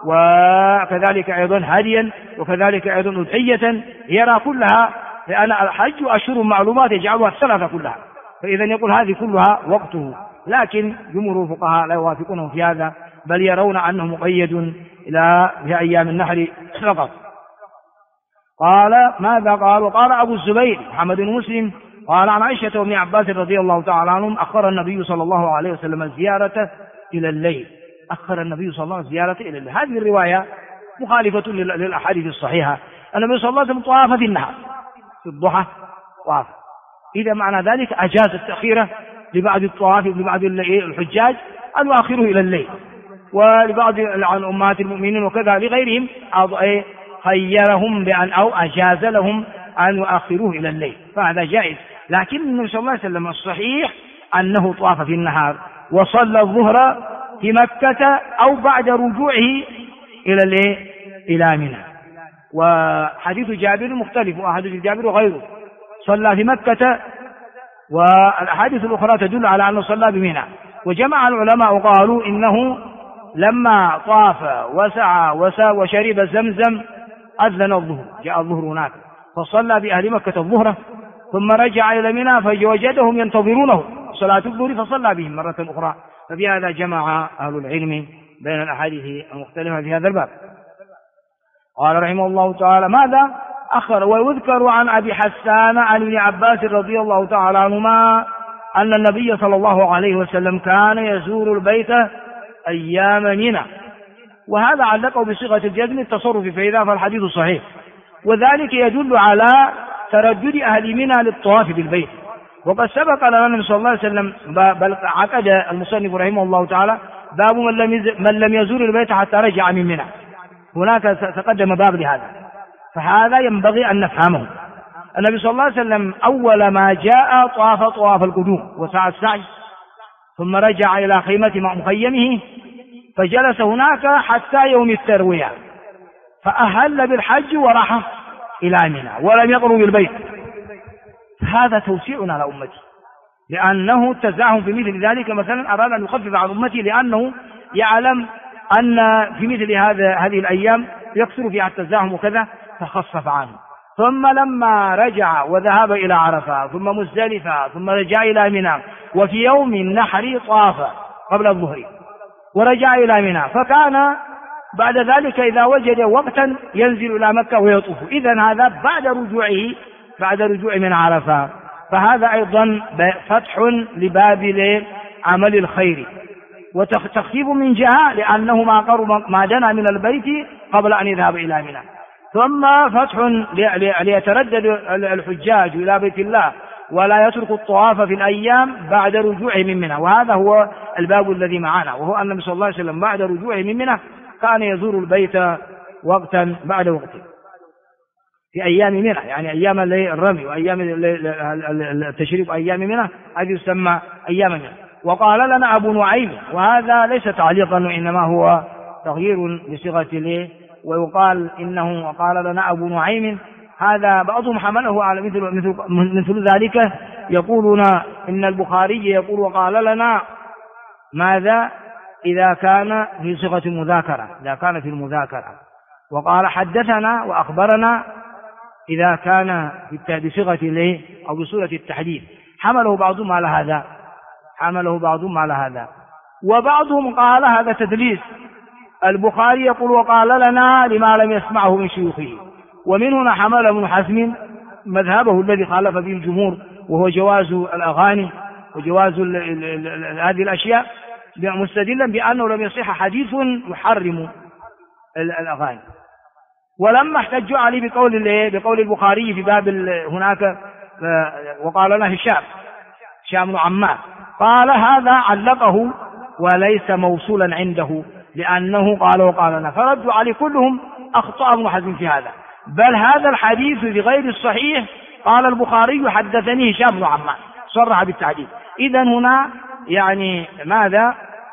وكذلك أيضا هديا، وكذلك أيضا أضحية، يرى كلها، لأن الحج أشهر معلومات يجعلها الثلاثة كلها، فإذا يقول هذه كلها وقته. لكن جمهور الفقهاء لا يوافقونه في هذا، بل يرون أنه مقيد إلى أيام النحر فقط. قال ماذا قال؟ وقال أبو الزبير محمد بن مسلم قال عن عائشة وابن عباس رضي الله تعالى عنهم: أخر النبي صلى الله عليه وسلم الزيارة إلى الليل. أخر النبي صلى الله عليه وسلم الزيارة إلى الليل. هذه الرواية مخالفة للأحاديث الصحيحة. النبي صلى الله عليه وسلم طاف في النهار في الضحى، طاف. إذا معنى ذلك أجاز التأخير لبعض الطواف لبعض الحجاج أن يؤخروا إلى الليل، ولبعض عن أمهات المؤمنين وكذا لغيرهم خيرهم بأن أو أجاز لهم أن يؤخروه إلى الليل، فهذا جائز. لكن النبي صلى الله عليه وسلم الصحيح أنه طاف في النهار وصلى الظهر في مكة أو بعد رجوعه إلى منى. وحديث جابر مختلف، وحديث جابر غيره صلى في مكة، والأحاديث الأخرى تدل على أنه صلى بمنى. وجمع العلماء وقالوا إنه لما طاف وسعى وشرب زمزم أذن الظهر، جاء الظهر هناك فصلى بأهل مكة الظهر، ثم رجع إلى منى فوجدهم ينتظرونه صلاة الظهر فصلى بهم مرة أخرى. فبهذا جمع أهل العلم بين الأحاديث المختلفة في هذا الباب. قال رحمه الله تعالى: ماذا أخر؟ ويذكر عن أبي حسان عن ابن عباس رضي الله تعالى عنهما أن النبي صلى الله عليه وسلم كان يزور البيت أيام منى، وهذا علقه بصيغة الجزم التصرف فإذا فالحديث صحيح، وذلك يدل على تردد أهل منى للطواف بالبيت. وقد سبق لنا النبي صلى الله عليه وسلم بل عقد المصنف رحمه الله تعالى باب من لم يزور البيت حتى رجع من منى، هناك تقدم باب لهذا، فهذا ينبغي أن نفهمه. النبي صلى الله عليه وسلم أول ما جاء طواف القدوم وسعى السعي، ثم رجع إلى خيمة مخيمه فجلس هناك حتى يوم التروية، فأهل بالحج وراح إلى منى ولم يقرب البيت. هذا توسيع على أمتي، لأنه التزاحم في مثل ذلك مثلا أراد أن يخفف عن أمتي، لأنه يعلم أن في مثل هذه الأيام يكثر فيها التزاحم وكذا، فخفف عنه. ثم لما رجع وذهب إلى عرفة ثم مزدلفة ثم رجع إلى منى، وفي يوم النحر طاف قبل الظهر ورجع إلى منى، فكان بعد ذلك إذا وجد وقتا ينزل إلى مكة ويطوف. إذن هذا بعد رجوع من عرفة، فهذا أيضا فتح لباب عمل الخير وتخفيف من جهة، لأنه ما دنا من البيت قبل أن يذهب إلى منى، ثم فتح ليتردد الحجاج إلى بيت الله ولا يترك الطواف في الأيام بعد رجوعه من منى. وهذا هو الباب الذي معنا، وهو أن النبي صلى الله عليه وسلم بعد رجوعه من منى كان يزور البيت وقتا بعد وقت في أيام منى، يعني أيام الرمي وأيام التشريق وأيام منى، هذه يسمى أيام منى. وقال لنا أبو نعيم، وهذا ليس تعليقا وإنما هو تغيير بصيغة ويقال إنه وقال لنا أبو نعيم، هذا بعضهم حمله على مثل ذلك، يقولون إن البخاري يقول وقال لنا ماذا إذا كان في صيغة المذاكرة، إذا كان في المذاكرة، وقال حدثنا وأخبرنا إذا كان بصيغة أو بصورة التحديث. حمله بعضهم على هذا، وبعضهم قال هذا تدليس. البخاري يقول وقال لنا لما لم يسمعه من شيوخه، ومن هنا حمل ابن حزم مذهبه الذي خالف به الجمهور، وهو جواز الأغاني وجواز هذه الأشياء، مستدلا بأنه لم يصح حديث يحرم الأغاني. ولما احتجوا عليه بقول البخاري في باب هناك وقال لنا هشام بن عمار، قال هذا علقه وليس موصولا عنده، لأنه قال وقال لنا، فردوا عليه كلهم أخطأ ابن حزم في هذا، بل هذا الحديث بغير الصحيح. قال البخاري حدثني هشام بن عمار، صرح بالتعديل. إذن هنا يعني ماذا؟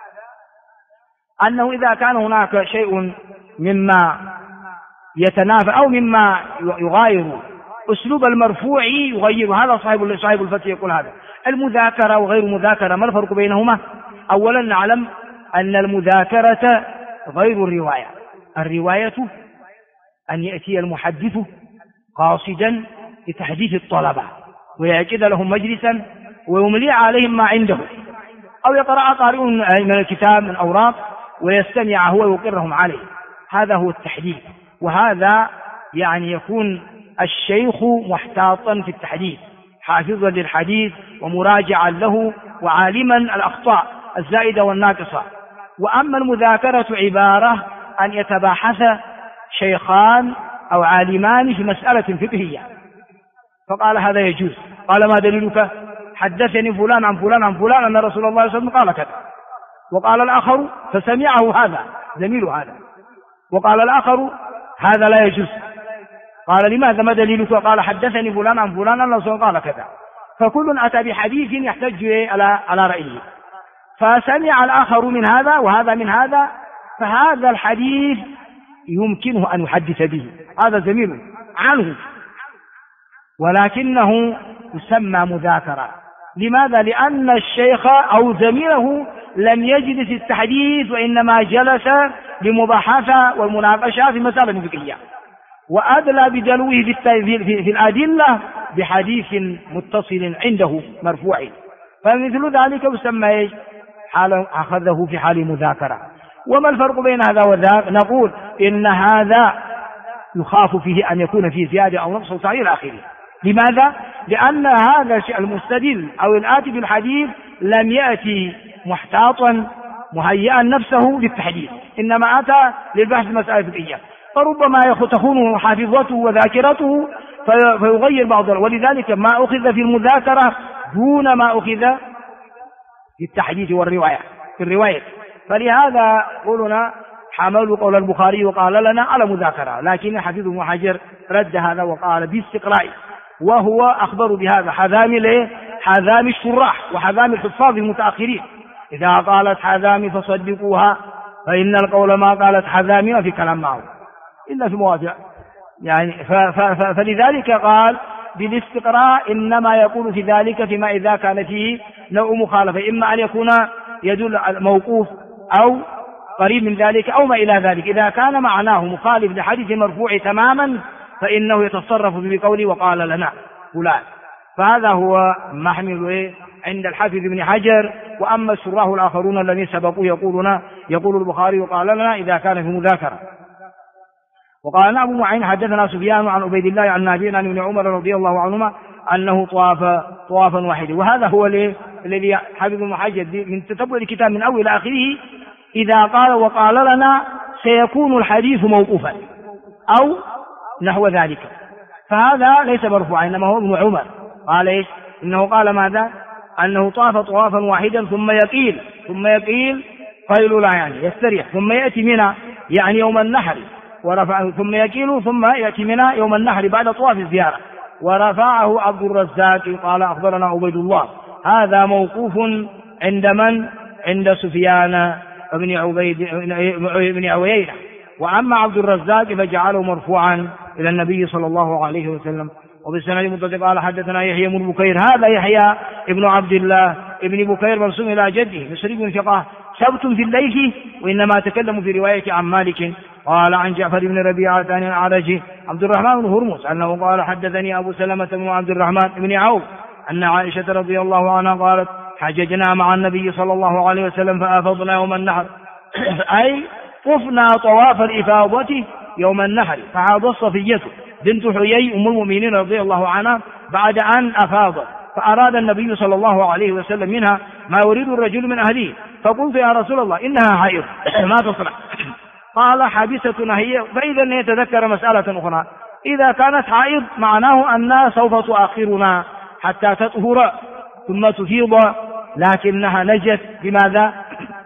أنه إذا كان هناك شيء مما يتنافى أو مما يغاير أسلوب المرفوع يغير، هذا صاحب الفتح يقول هذا. المذاكرة وغير مذاكرة ما الفرق بينهما؟ أولا نعلم أن المذاكرة غير الرواية. الرواية أن يأتي المحدث قاصدا لتحديث الطلبة ويعقد لهم مجلسا ويملي عليهم ما عنده، أو يقرأ قارئ من الكتاب من أوراق ويستمع هو ويقرهم عليه، هذا هو التحديث. وهذا يعني يكون الشيخ محتاطا في التحديث، حافظا للحديث ومراجعا له وعالما الأخطاء الزائدة والناقصة. وأما المذاكرة عبارة أن يتباحث شيخان أو عالمان في مسألة فقهية، فقال هذا يجوز. قال ما دليلك؟ حدثني فلان عن فلان عن فلان أن رسول الله صلى الله عليه وسلم قال كذا. وقال الآخر فسمعه هذا زميل هذا، وقال الآخر هذا لا يجوز. قال لماذا؟ ما دليلك؟ قال حدثني فلان عن فلان أن رسول الله قال كذا. فكل أتى بحديث يحتج على رأيه، فسمع الآخر من هذا وهذا من هذا، فهذا الحديث يمكنه أن يحدث به، هذا زميل عنه، ولكنه يسمى مذاكرة. لماذا؟ لأن الشيخ أو زميله لم يجلس التحديث، وإنما جلس لمباحثة والمناقشة في مسألة فقهية، وأدلى بدلوه في الأدلة بحديث متصل عنده مرفوع، فمثل ذلك يسمى حال أخذه في حال مذاكرة. وما الفرق بين هذا وذاك؟ نقول إن هذا يخاف فيه أن يكون فيه زيادة أو نقص أو تعيين إلى آخره. لماذا؟ لأن هذا المستدل أو الآتي بالحديث لم يأتي محتاطا مهيئا نفسه للتحديث، إنما أتى للبحث مسألة فقهية، فربما تخونه حافظته وذاكرته فيغير بعض، ولذلك ما أخذ في المذاكرة دون ما أخذ في التحديث والرواية في الرواية. فلهذا قولنا حملوا قول البخاري وقال لنا على مذاكرة، لكن حفيظ ابن حجر رد هذا وقال باستقراء، وهو أخبر بهذا حذامي الشراح وحذامي الحفاظ المتأخرين. إذا قالت حذامي فصدقوها، فإن القول ما قالت حذامي في كلام معه إلا في مواضع يعني. فلذلك قال بالاستقراء، إنما يقول في ذلك فيما إذا كان فيه نوع مخالفة، إما أن يكون يدل على موقوف أو قريب من ذلك أو ما إلى ذلك. إذا كان معناه مخالف لحديث مرفوع تماما فإنه يتصرف بقوله وقال لنا فلان. فهذا هو محمل عند الحافظ ابن حجر. وأما الشراح الآخرون الذين سبقوا يقول البخاري وقال لنا إذا كان في مذاكرة. وقال أبو معين حدثنا سفيان عن عبيد الله عن نافع عن ابن عمر رضي الله عنهما أنه طوافا واحدا. وهذا هو الذي حافظ ابن حجر من تتبع الكتاب من أول إلى آخره، إذا قال وقال لنا سيكون الحديث موقوفا أو نحو ذلك، فهذا ليس مرفوعا، إنما هو ابن عمر قال إنه قال ماذا؟ أنه طاف طوافا واحدا ثم يقيل قيلولة يعني يستريح، ثم يأتي منى يعني يوم النحر ورفعه، ثم يقيل ثم يأتي منى يوم النحر بعد طواف الزيارة. ورفعه عبد الرزاق قال أخبرنا عبيد الله. هذا موقوف عند من؟ عند سفيان بن عوينة. وأما عبد الرزاق فجعله مرفوعا إلى النبي صلى الله عليه وسلم. وبالسند متصل قال حدثنا يحيى بن بكير. هذا يحيى ابن عبد الله ابن بكير مرسوم إلى جده مصري بن ثقة ثبت في الليث، وإنما تكلم في رواية عن مالك قال عن جعفر بن ربيعة عن الأعرج عبد الرحمن بن هرمز أنه قال حدثني أبو سلمة بن عبد الرحمن بن عوف أن عائشة رضي الله عنها قالت حججنا مع النبي صلى الله عليه وسلم فأفضنا يوم النحر أي طفنا طواف الإفاضة يوم النحر، فحاضت صفية بنت حيي أم المؤمنين رضي الله عنها بعد أن أفاضت، فأراد النبي صلى الله عليه وسلم منها ما يريد الرجل من أهله، فقلت يا رسول الله إنها حائض ما تصنع؟ قال حابستنا هي. فإذا يتذكر مسألة أخرى، إذا كانت حائض معناه أنها سوف تؤخرنا حتى تطهر ثم تفيض، لكنها نجت بماذا؟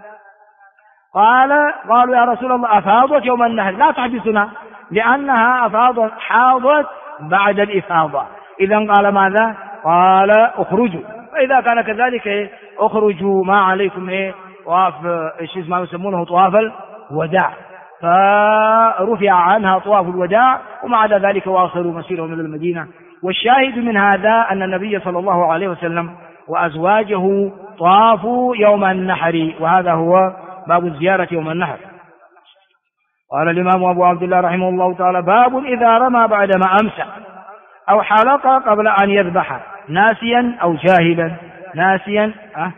قالوا يا رسول الله أفاضت يوم النهر لا تحبسنا، لأنها حاضت بعد الإفاضة. إذا قال ماذا؟ قال اخرجوا. فإذا كان كذلك اخرجوا ما عليكم طواف ما يسمونه طواف الوداع، فرفع عنها طواف الوداع، ومع ذلك واصلوا مسيرهم إلى المدينة. والشاهد من هذا أن النبي صلى الله عليه وسلم وأزواجه طافوا يوم النحر، وهذا هو باب الزيارة يوم النحر. قال الإمام أبو عبد الله رحمه الله تعالى باب إذا رمى بعدما أمسى أو حلق قبل أن يذبح ناسيا أو جاهلا. ناسيا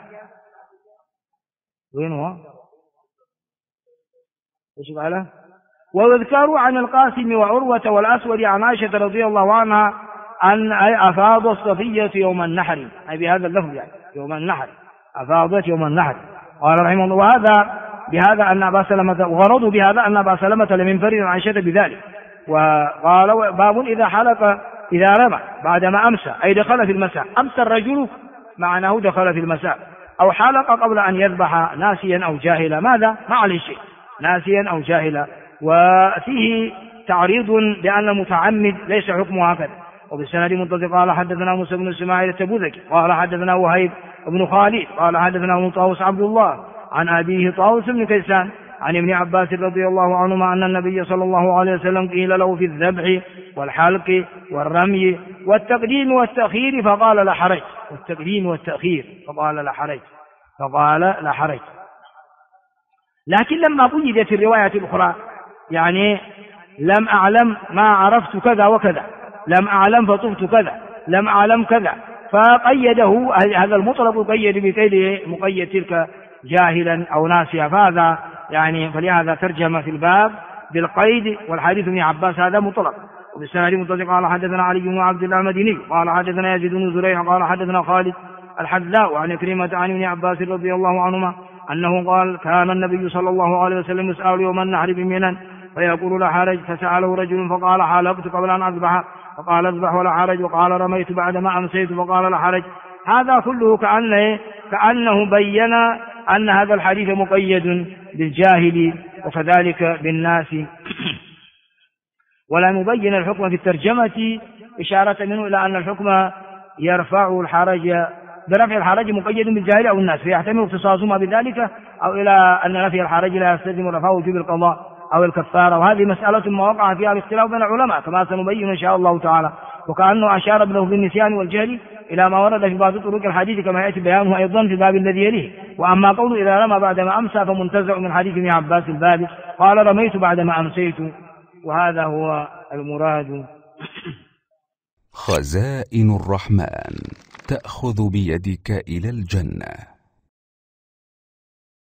وين هو؟ ايش قال؟ ويذكر عن القاسم وعروة والأسود عن عائشة رضي الله عنها أن أفاض الصفية يوم النحر، أي بهذا اللفظ يعني يوم النحر، أفاضت يوم النحر. قال رحمه الله وهذا بهذا أن أبا سلمة، وغرضوا بهذا أن أبا سلمة لم ينفرد عن عائشة بذلك. وقال باب إذا حلق إذا رمى بعدما أمسى أي دخل في المساء، أمسى الرجل معناه دخل في المساء، أو حلق قبل أن يذبح ناسيا أو جاهلا، ماذا؟ ما عليه شيء، ناسيا أو جاهلا. وفيه تعريض بأن المتعمد ليس حكمه هكذا. وبالسند متصل قال حدثنا موسى بن اسماعيل التبوذكي قال حدثنا وهيب بن خالد قال حدثنا ابن طاووس عبد الله عن أبيه طاووس بن كيسان عن ابن عباس رضي الله عنهما أن النبي صلى الله عليه وسلم قيل له في الذبح والحلق والرمي والتقديم والتأخير فقال لا حرج، والتقديم والتأخير فقال لا حرج. لكن لما قيد في الرواية الأخرى يعني لم أعلم ما عرفت كذا وكذا، لم أعلم فطفت كذا، لم أعلم كذا، فقيده هذا المطلق قيد بقيد مقيد تلك جاهلا أو ناسيا، فهذا يعني فلهذا ترجم في الباب بالقيد. والحديث ابن عباس هذا مطلق. وبالسند متصل قال حدثنا علي بن عبد الله المديني قال حدثنا يزيد بن زريع قال حدثنا خالد الحذاء عن كريمة عن ابن عباس رضي الله عنهما أنه قال كان النبي صلى الله عليه وسلم يسأل يوم النحر بمنى فيقول لا حرج، فسأله رجل فقال حلقت قبل أن أذبح فقال اذبح ولا حرج، وقال رميت بعدما أمسيت فقال لا حرج. هذا كله كأنه بين أن هذا الحديث مقيد بالجاهل وكذلك بالناس، ولم يبين الحكم في الترجمة إشارة منه إلى أن الحكم يرفع الحرج برفع الحرج مقيد بالجاهل أو الناس، فيحتمل اختصاصهما بذلك، أو إلى أن نفي الحرج لا يستلزم رفعه وجوب القضاء أو الكفارة. وهذه مسألة ما وقع فيها الاختلاف بين العلماء كما سنبين إن شاء الله تعالى. وكأنه أشار ابنه بالنسيان والجهل إلى ما ورد في بعض طرق الحديث كما يأتي بيانه أيضا في الباب الذي يليه. وأما قوله إذا رمى بعدما أمسى فمنتزع من حديث ابن عباس الباب قال رميت بعدما أمسيت، وهذا هو المراد. خزائن الرحمن تأخذ بيدك إلى الجنة.